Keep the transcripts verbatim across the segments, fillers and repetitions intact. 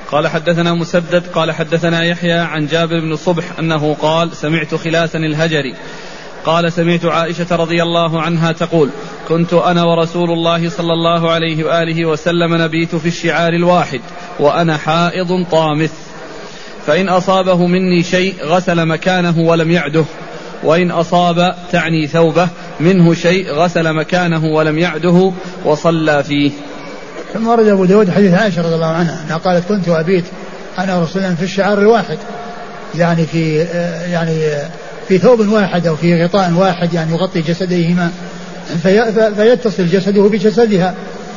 قال حدثنا مسدد قال حدثنا يحيى عن جابر بن صبح أنه قال سمعت خلاسا الهجري قال سمعت عائشة رضي الله عنها تقول كنت أنا ورسول الله صلى الله عليه وآله وسلم نبيت في الشعار الواحد وأنا حائض طامث فإن أصابه مني شيء غسل مكانه ولم يعده وإن أصاب تعني ثوبه منه شيء غسل مكانه ولم يعده وصلى فيه. ثم ورد أبو داود حديث عائشة رضي الله عنها أنها قالت كنت أبيت أنا ورسول الله في الشعار الواحد يعني في يعني في ثوب واحد أو في غطاء واحد يعني يغطي جسديهما في فيتصل جسده بجسدها.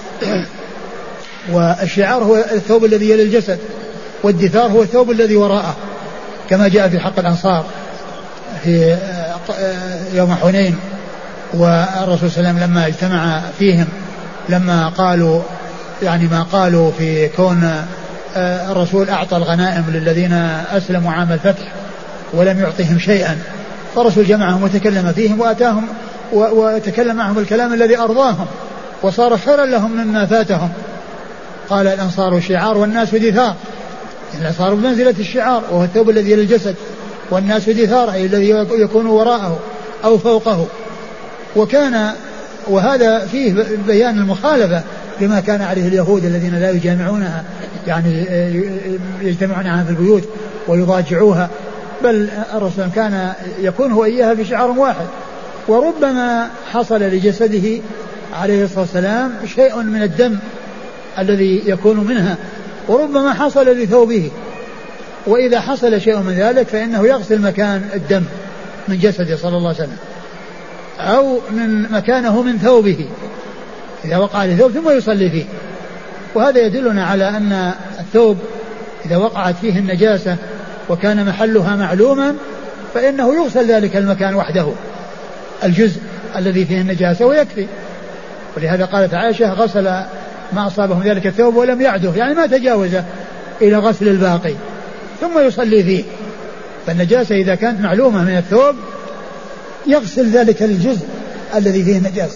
والشعار هو الثوب الذي يلي الجسد والدثار هو الثوب الذي وراءه كما جاء في حق الأنصار في يوم حنين والرسول صلى الله عليه وسلم لما اجتمع فيهم لما قالوا يعني ما قالوا في كون الرسول أعطى الغنائم للذين أسلموا عام الفتح ولم يعطهم شيئا فالرسول جمعهم وتكلم فيهم وأتاهم وتكلم معهم الكلام الذي أرضاهم وصار خيرا لهم مما فاتهم. قال الأنصار شعار والناس دثار يعني صار بمنزلة الشعار وهو الثوب الذي للجسد والناس دثار أي الذي يكون وراءه أو فوقه. وكان وهذا فيه بيان المخالفة لما كان عليه اليهود الذين لا يجامعونها يعني يجتمعونها في البيوت ويضاجعوها بل الرسول كان يكون هو إياها في شعار واحد. وربما حصل لجسده عليه الصلاة والسلام شيء من الدم الذي يكون منها وربما حصل لثوبه وإذا حصل شيء من ذلك فإنه يغسل مكان الدم من جسده صلى الله عليه وسلم أو من مكانه من ثوبه إذا وقع لثوب ثم يصلي فيه. وهذا يدلنا على أن الثوب إذا وقعت فيه النجاسة وكان محلها معلوما فإنه يغسل ذلك المكان وحده الجزء الذي فيه النجاسة ويكفي. ولهذا قالت عائشة غسل ما أصابه من ذلك الثوب ولم يعده يعني ما تجاوزه إلى غسل الباقي ثم يصلي فيه. فالنجاسة إذا كانت معلومة من الثوب يغسل ذلك الجزء الذي فيه النجاسة.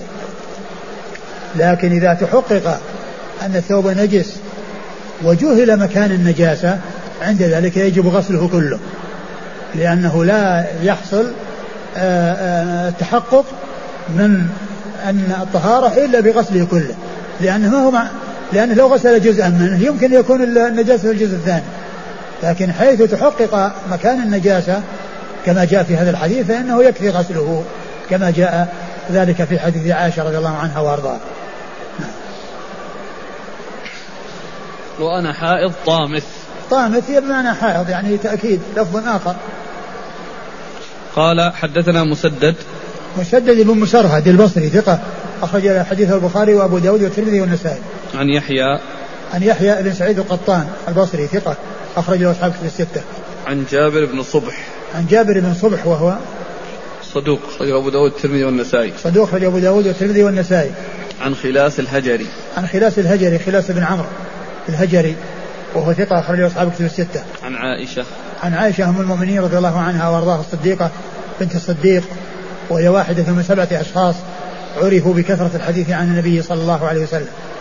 لكن إذا تحقق أن الثوب نجس وجهل مكان النجاسة عند ذلك يجب غسله كله لأنه لا يحصل التحقق من أن الطهارة إلا بغسله كله لأنه ما هو مع لأنه لو غسل جزءا منه يمكن يكون النجاسة في الجزء الثاني. لكن حيث تحقق مكان النجاسة كما جاء في هذا الحديث فإنه يكفي غسله كما جاء ذلك في حديث عائشة رضي الله عنها وارضاها. وأنا حائض طامث طامث هي بمعنى حائض يعني تأكيد لفظ آخر. قال حدثنا مسدد مسدد بن مسرهد البصري ثقة أخرج حديث البخاري وأبو داود والترمذي والنسائي. عن يحيى عن يحيى بن سعيد القطان البصري ثقة أخرج له أصحاب في الستة. عن جابر بن صبح عن جابر بن صبح وهو صدوق أخرج أبو داود والترمذي والنسائي. صدوق أخرج أبو داود والترمذي والنسائي. عن خلاس الهجري عن خلاس الهجري خلاس بن عمرو الهجري وهو ثقة أخرج له أصحاب في الستة. عن عائشة عن عائشة أم المؤمنين رضي الله عنها وارضاها الصديقة بنت الصديق وهي واحدة من سبعة أشخاص عرفوا بكثرة الحديث عن النبي صلى الله عليه وسلم.